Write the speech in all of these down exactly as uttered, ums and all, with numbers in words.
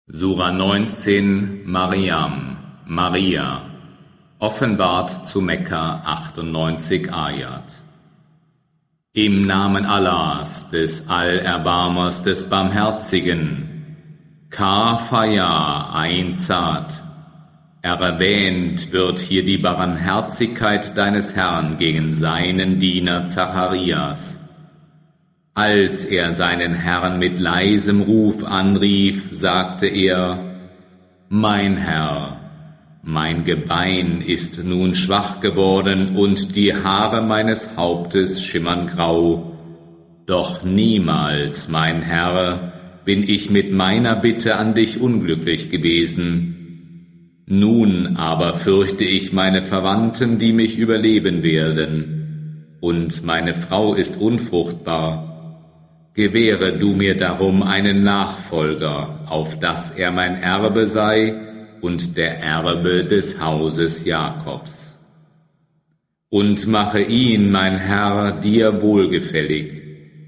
Sura neunzehn, Mariam, Maria, offenbart zu Mekka, achtundneunzig Ayat. Im Namen Allahs, des Allerbarmers, des Barmherzigen, Kaf Ha-Ya Ain Zad. Erwähnt wird hier die Barmherzigkeit deines Herrn gegen seinen Diener Zacharias. Als er seinen Herrn mit leisem Ruf anrief, sagte er: Mein Herr, mein Gebein ist nun schwach geworden und die Haare meines Hauptes schimmern grau. Doch niemals, mein Herr, bin ich mit meiner Bitte an dich unglücklich gewesen. Nun aber fürchte ich meine Verwandten, die mich überleben werden, und meine Frau ist unfruchtbar. Gewähre du mir darum einen Nachfolger, auf dass er mein Erbe sei und der Erbe des Hauses Jakobs. Und mache ihn, mein Herr, dir wohlgefällig.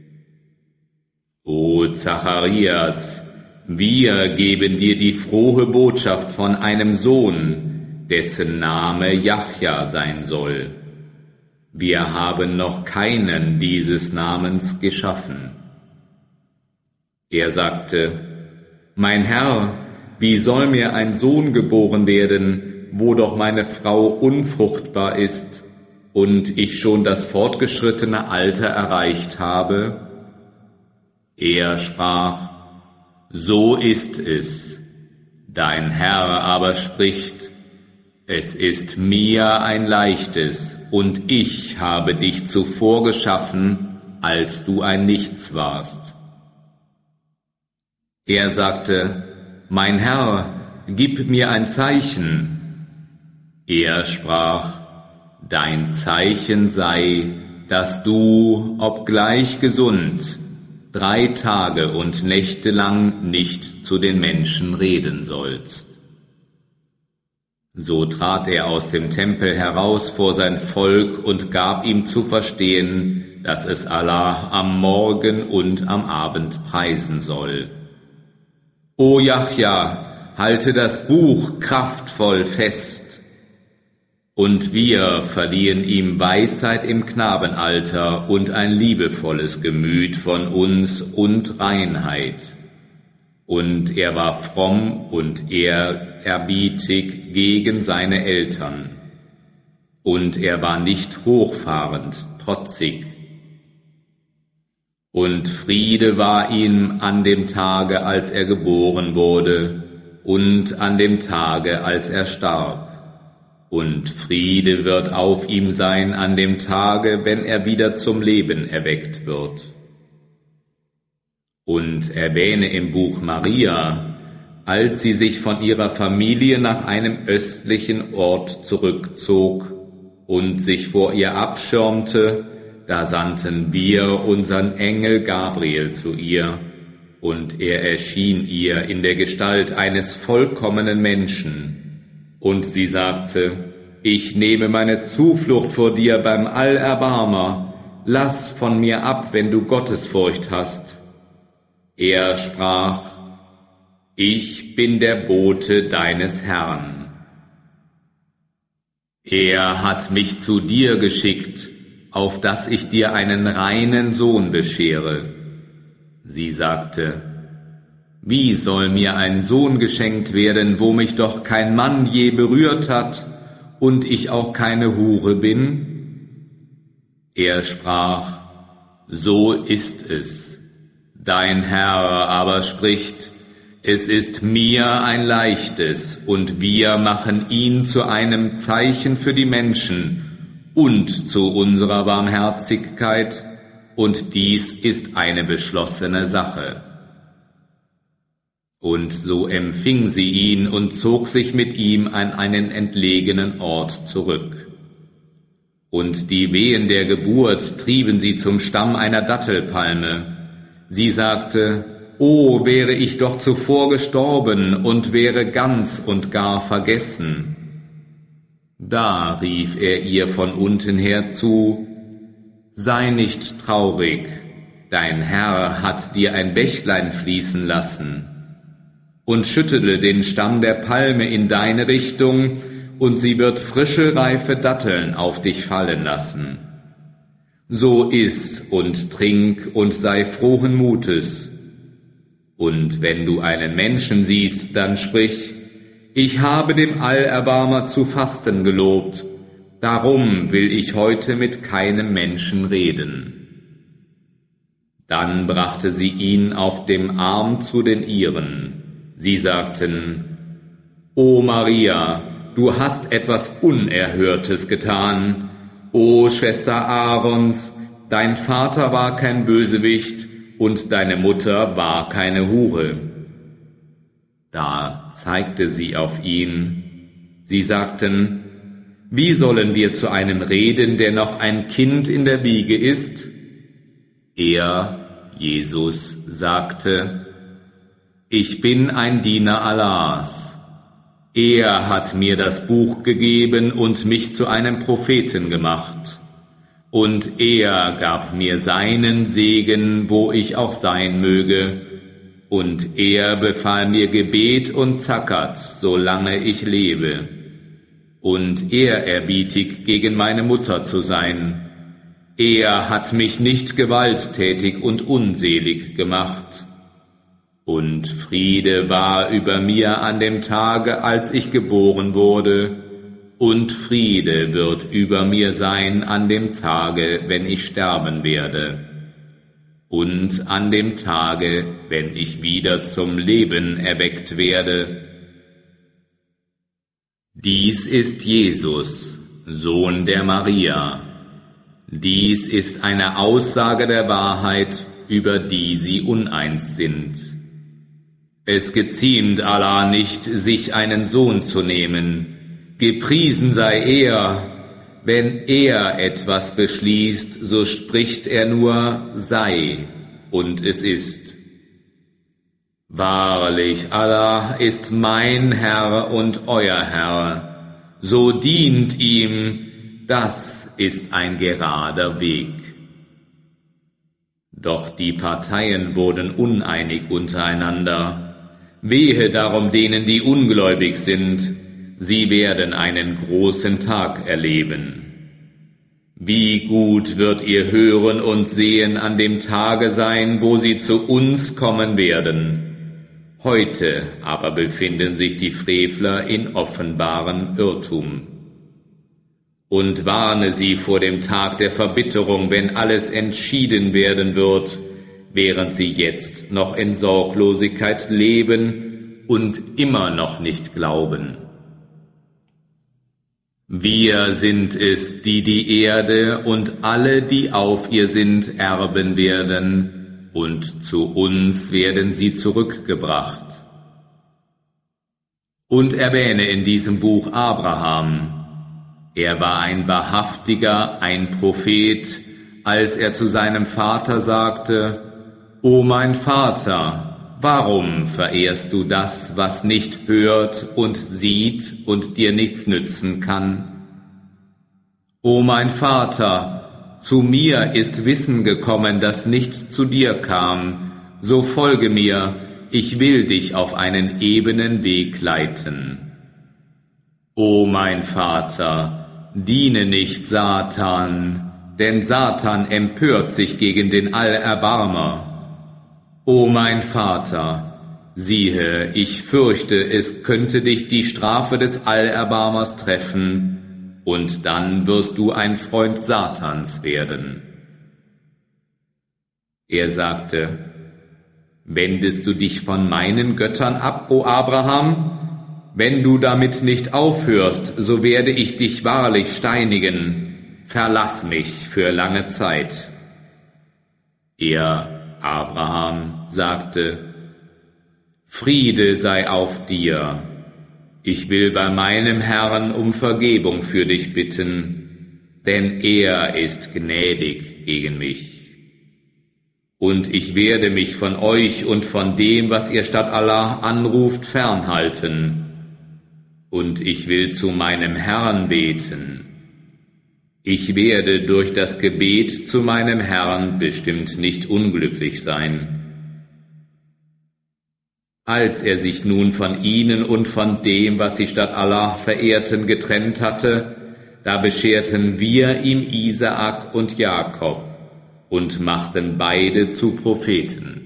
O Zacharias, wir geben dir die frohe Botschaft von einem Sohn, dessen Name Jachja sein soll. Wir haben noch keinen dieses Namens geschaffen. Er sagte: Mein Herr, wie soll mir ein Sohn geboren werden, wo doch meine Frau unfruchtbar ist und ich schon das fortgeschrittene Alter erreicht habe? Er sprach: So ist es. Dein Herr aber spricht: Es ist mir ein leichtes, und ich habe dich zuvor geschaffen, als du ein Nichts warst. Er sagte: Mein Herr, gib mir ein Zeichen. Er sprach: Dein Zeichen sei, dass du, obgleich gesund, drei Tage und Nächte lang nicht zu den Menschen reden sollst. So trat er aus dem Tempel heraus vor sein Volk und gab ihm zu verstehen, dass es Allah am Morgen und am Abend preisen soll. O Jachja, halte das Buch kraftvoll fest. Und wir verliehen ihm Weisheit im Knabenalter und ein liebevolles Gemüt von uns und Reinheit. Und er war fromm und ehrerbietig gegen seine Eltern. Und er war nicht hochfahrend, trotzig. Und Friede war ihm an dem Tage, als er geboren wurde, und an dem Tage, als er starb. Und Friede wird auf ihm sein an dem Tage, wenn er wieder zum Leben erweckt wird. Und erwähne im Buch Maria, als sie sich von ihrer Familie nach einem östlichen Ort zurückzog und sich vor ihr abschirmte, da sandten wir unseren Engel Gabriel zu ihr, und er erschien ihr in der Gestalt eines vollkommenen Menschen. Und sie sagte: Ich nehme meine Zuflucht vor dir beim Allerbarmer, lass von mir ab, wenn du Gottesfurcht hast. Er sprach: Ich bin der Bote deines Herrn. Er hat mich zu dir geschickt, auf dass ich dir einen reinen Sohn beschere. Sie sagte: Wie soll mir ein Sohn geschenkt werden, wo mich doch kein Mann je berührt hat und ich auch keine Hure bin? Er sprach: So ist es. Dein Herr aber spricht: Es ist mir ein leichtes, und wir machen ihn zu einem Zeichen für die Menschen und zu unserer Barmherzigkeit, und dies ist eine beschlossene Sache. Und so empfing sie ihn und zog sich mit ihm an einen entlegenen Ort zurück. Und die Wehen der Geburt trieben sie zum Stamm einer Dattelpalme. Sie sagte: O, wäre ich doch zuvor gestorben und wäre ganz und gar vergessen. Da rief er ihr von unten her zu: Sei nicht traurig, dein Herr hat dir ein Bächlein fließen lassen. und schüttele den Stamm der Palme in deine Richtung, und sie wird frische, reife Datteln auf dich fallen lassen. So iss und trink und sei frohen Mutes. Und wenn du einen Menschen siehst, dann sprich: Ich habe dem Allerbarmer zu fasten gelobt, darum will ich heute mit keinem Menschen reden. Dann brachte sie ihn auf dem Arm zu den ihren. Sie sagten: O Maria, du hast etwas Unerhörtes getan. O Schwester Aarons, dein Vater war kein Bösewicht und deine Mutter war keine Hure. Da zeigte sie auf ihn. Sie sagten: Wie sollen wir zu einem reden, der noch ein Kind in der Wiege ist? Er, Jesus, sagte: Ich bin ein Diener Allahs. Er hat mir das Buch gegeben und mich zu einem Propheten gemacht. Und er gab mir seinen Segen, wo ich auch sein möge. Und er befahl mir Gebet und Zakat, solange ich lebe. Und ehrerbietig gegen meine Mutter zu sein. Er hat mich nicht gewalttätig und unselig gemacht. Und Friede war über mir an dem Tage, als ich geboren wurde, und Friede wird über mir sein an dem Tage, wenn ich sterben werde, und an dem Tage, wenn ich wieder zum Leben erweckt werde. Dies ist Jesus, Sohn der Maria. Dies ist eine Aussage der Wahrheit, über die sie uneins sind. Es geziemt Allah nicht, sich einen Sohn zu nehmen. Gepriesen sei er. Wenn er etwas beschließt, so spricht er nur: sei, und es ist. Wahrlich, Allah ist mein Herr und euer Herr. So dient ihm, das ist ein gerader Weg. Doch die Parteien wurden uneinig untereinander. Wehe darum denen, die ungläubig sind, sie werden einen großen Tag erleben. Wie gut wird ihr Hören und Sehen an dem Tage sein, wo sie zu uns kommen werden. Heute aber befinden sich die Frevler in offenbarem Irrtum. Und warne sie vor dem Tag der Verbitterung, wenn alles entschieden werden wird, während sie jetzt noch in Sorglosigkeit leben und immer noch nicht glauben. Wir sind es, die die Erde und alle, die auf ihr sind, erben werden, und zu uns werden sie zurückgebracht. Und erwähne in diesem Buch Abraham. Er war ein Wahrhaftiger, ein Prophet, als er zu seinem Vater sagte: O mein Vater, warum verehrst du das, was nicht hört und sieht und dir nichts nützen kann? O mein Vater, zu mir ist Wissen gekommen, das nicht zu dir kam, so folge mir, ich will dich auf einen ebenen Weg leiten. O mein Vater, diene nicht Satan, denn Satan empört sich gegen den Allerbarmer. O mein Vater, siehe, ich fürchte, es könnte dich die Strafe des Allerbarmers treffen, und dann wirst du ein Freund Satans werden. Er sagte: Wendest du dich von meinen Göttern ab, o Abraham? Wenn du damit nicht aufhörst, so werde ich dich wahrlich steinigen. Verlass mich für lange Zeit. Er, Abraham, sagte: Friede sei auf dir. Ich will bei meinem Herrn um Vergebung für dich bitten, denn er ist gnädig gegen mich. Und ich werde mich von euch und von dem, was ihr statt Allah anruft, fernhalten. Und ich will zu meinem Herrn beten. Ich werde durch das Gebet zu meinem Herrn bestimmt nicht unglücklich sein. Als er sich nun von ihnen und von dem, was sie statt Allah verehrten, getrennt hatte, da bescherten wir ihm Isaak und Jakob und machten beide zu Propheten.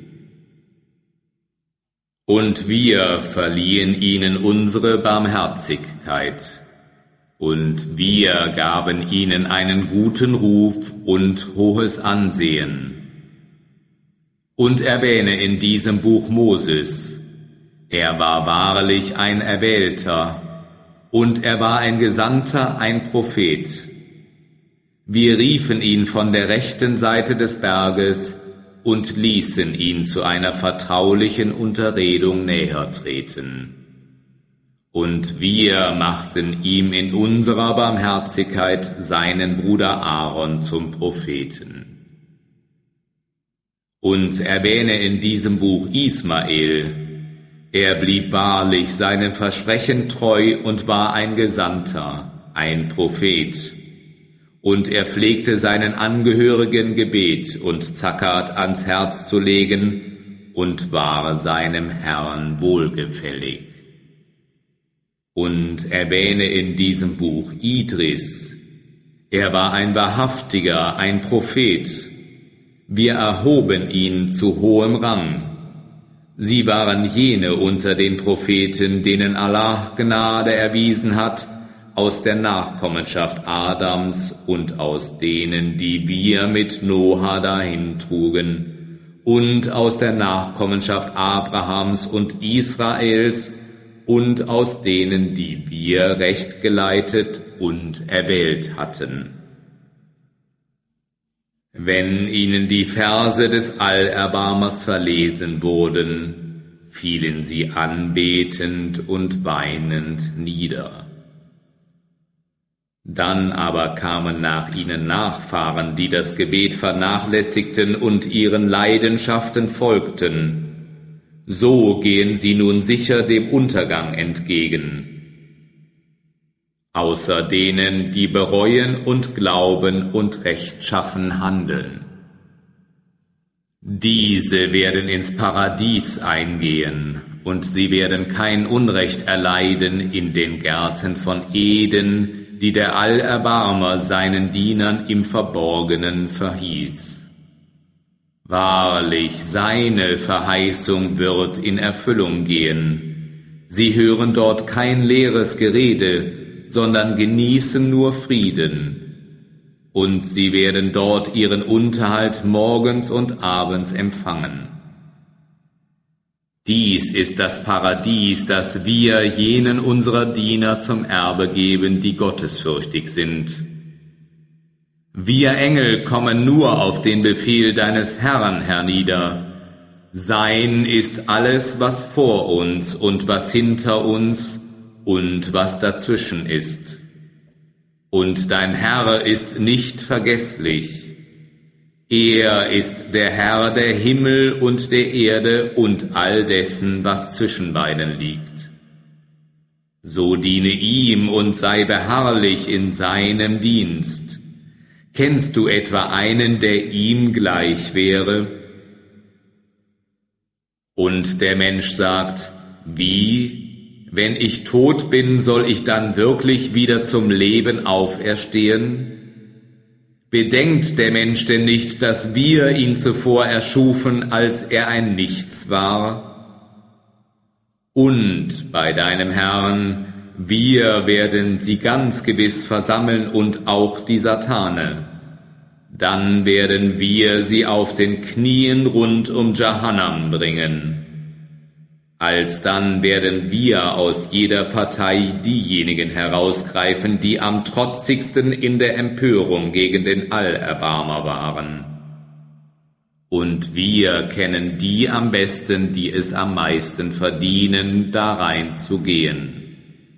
Und wir verliehen ihnen unsere Barmherzigkeit, und wir gaben ihnen einen guten Ruf und hohes Ansehen. Und erwähne in diesem Buch Moses, er war wahrlich ein Erwählter, und er war ein Gesandter, ein Prophet. Wir riefen ihn von der rechten Seite des Berges und ließen ihn zu einer vertraulichen Unterredung näher treten. Und wir machten ihm in unserer Barmherzigkeit seinen Bruder Aaron zum Propheten. Und erwähne in diesem Buch Ismael, er blieb wahrlich seinem Versprechen treu und war ein Gesandter, ein Prophet. Und er pflegte seinen Angehörigen Gebet und Zakat ans Herz zu legen und war seinem Herrn wohlgefällig. Und erwähne in diesem Buch Idris, er war ein Wahrhaftiger, ein Prophet. Wir erhoben ihn zu hohem Rang. Sie waren jene unter den Propheten, denen Allah Gnade erwiesen hat, aus der Nachkommenschaft Adams und aus denen, die wir mit Noah dahin trugen, und aus der Nachkommenschaft Abrahams und Israels und aus denen, die wir recht geleitet und erwählt hatten. Wenn ihnen die Verse des Allerbarmers verlesen wurden, fielen sie anbetend und weinend nieder. Dann aber kamen nach ihnen Nachfahren, die das Gebet vernachlässigten und ihren Leidenschaften folgten. So gehen sie nun sicher dem Untergang entgegen. Außer denen, die bereuen und glauben und rechtschaffen handeln. Diese werden ins Paradies eingehen, und sie werden kein Unrecht erleiden in den Gärten von Eden, die der Allerbarmer seinen Dienern im Verborgenen verhieß. Wahrlich, seine Verheißung wird in Erfüllung gehen. Sie hören dort kein leeres Gerede, sondern genießen nur Frieden. Und sie werden dort ihren Unterhalt morgens und abends empfangen. Dies ist das Paradies, das wir jenen unserer Diener zum Erbe geben, die gottesfürchtig sind. Wir Engel kommen nur auf den Befehl deines Herrn hernieder. Sein ist alles, was vor uns und was hinter uns und was dazwischen ist. Und dein Herr ist nicht vergesslich. Er ist der Herr der Himmel und der Erde und all dessen, was zwischen beiden liegt. So diene ihm und sei beharrlich in seinem Dienst. Kennst du etwa einen, der ihm gleich wäre? Und der Mensch sagt, wie? Wenn ich tot bin, soll ich dann wirklich wieder zum Leben auferstehen? Bedenkt der Mensch denn nicht, dass wir ihn zuvor erschufen, als er ein Nichts war? Und bei deinem Herrn, wir werden sie ganz gewiss versammeln und auch die Satane. Dann werden wir sie auf den Knien rund um Jahannam bringen. Alsdann werden wir aus jeder Partei diejenigen herausgreifen, die am trotzigsten in der Empörung gegen den Allerbarmer waren. Und wir kennen die am besten, die es am meisten verdienen, darein zu gehen.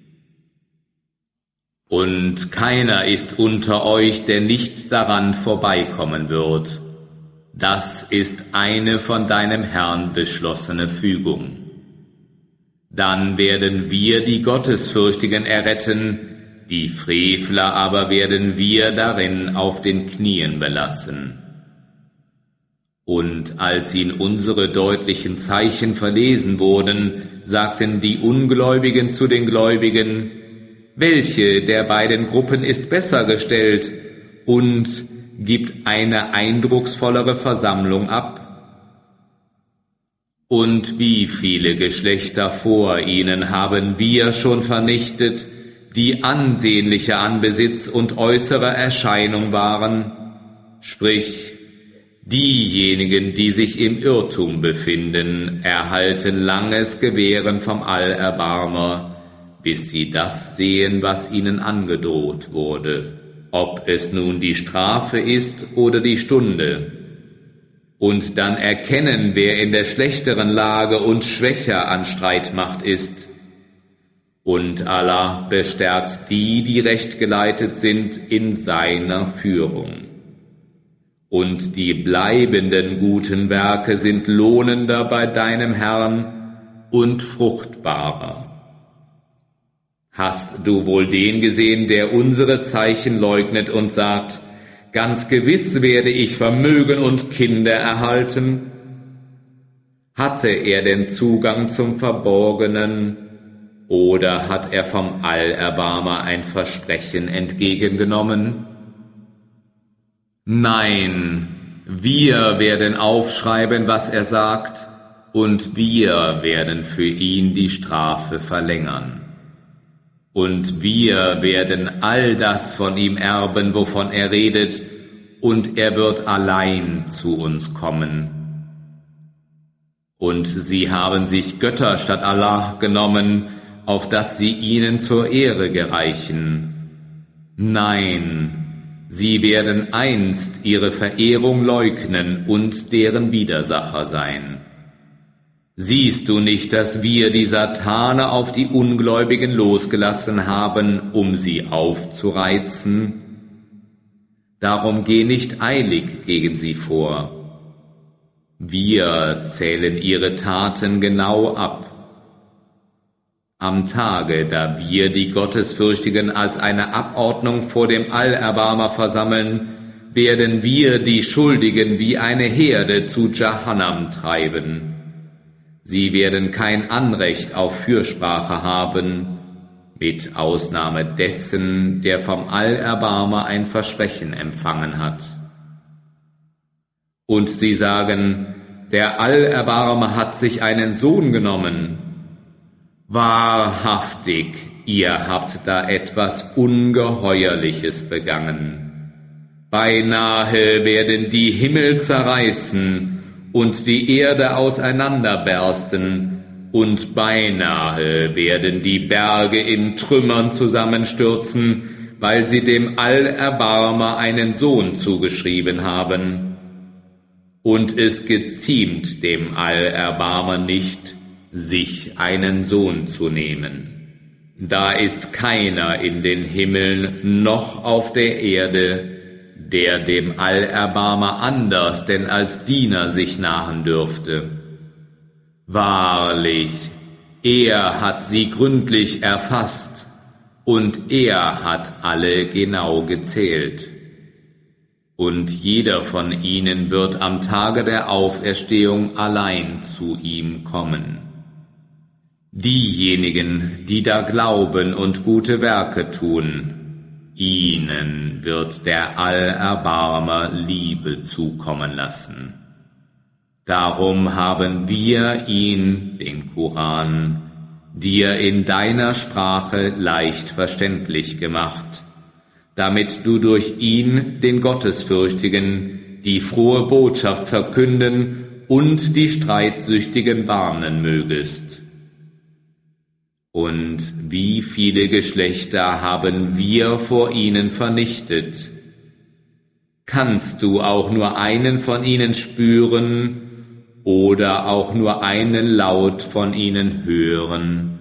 Und keiner ist unter euch, der nicht daran vorbeikommen wird. Das ist eine von deinem Herrn beschlossene Fügung. Dann werden wir die Gottesfürchtigen erretten, die Frevler aber werden wir darin auf den Knien belassen. Und als ihnen unsere deutlichen Zeichen verlesen wurden, sagten die Ungläubigen zu den Gläubigen: Welche der beiden Gruppen ist besser gestellt und gibt eine eindrucksvollere Versammlung ab? Und wie viele Geschlechter vor ihnen haben wir schon vernichtet, die ansehnlicher an Besitz und äußerer Erscheinung waren, sprich, diejenigen, die sich im Irrtum befinden, erhalten langes Gewähren vom Allerbarmer, bis sie das sehen, was ihnen angedroht wurde, ob es nun die Strafe ist oder die Stunde, und dann erkennen, wer in der schlechteren Lage und schwächer an Streitmacht ist. Und Allah bestärkt die, die recht geleitet sind, in seiner Führung. Und die bleibenden guten Werke sind lohnender bei deinem Herrn und fruchtbarer. Hast du wohl den gesehen, der unsere Zeichen leugnet und sagt: Ganz gewiss werde ich Vermögen und Kinder erhalten? Hatte er denn Zugang zum Verborgenen, oder hat er vom Allerbarmer ein Versprechen entgegengenommen? Nein, wir werden aufschreiben, was er sagt, und wir werden für ihn die Strafe verlängern. Und wir werden all das von ihm erben, wovon er redet, und er wird allein zu uns kommen. Und sie haben sich Götter statt Allah genommen, auf dass sie ihnen zur Ehre gereichen. Nein, sie werden einst ihre Verehrung leugnen und deren Widersacher sein. Siehst du nicht, dass wir die Satane auf die Ungläubigen losgelassen haben, um sie aufzureizen? Darum geh nicht eilig gegen sie vor. Wir zählen ihre Taten genau ab. Am Tage, da wir die Gottesfürchtigen als eine Abordnung vor dem Allerbarmer versammeln, werden wir die Schuldigen wie eine Herde zu Jahannam treiben. Sie werden kein Anrecht auf Fürsprache haben, mit Ausnahme dessen, der vom Allerbarmer ein Versprechen empfangen hat. Und sie sagen: Der Allerbarmer hat sich einen Sohn genommen. Wahrhaftig, ihr habt da etwas Ungeheuerliches begangen. Beinahe werden die Himmel zerreißen und die Erde auseinanderbersten, und beinahe werden die Berge in Trümmern zusammenstürzen, weil sie dem Allerbarmer einen Sohn zugeschrieben haben. Und es geziemt dem Allerbarmer nicht, sich einen Sohn zu nehmen. Da ist keiner in den Himmeln noch auf der Erde, der dem Allerbarmer anders denn als Diener sich nahen dürfte. Wahrlich, er hat sie gründlich erfasst, und er hat alle genau gezählt. Und jeder von ihnen wird am Tage der Auferstehung allein zu ihm kommen. Diejenigen, die da glauben und gute Werke tun, ihnen wird der Allerbarmer Liebe zukommen lassen. Darum haben wir ihn, den Koran, dir in deiner Sprache leicht verständlich gemacht, damit du durch ihn den Gottesfürchtigen die frohe Botschaft verkünden und die Streitsüchtigen warnen mögest. Und wie viele Geschlechter haben wir vor ihnen vernichtet? Kannst du auch nur einen von ihnen spüren oder auch nur einen Laut von ihnen hören?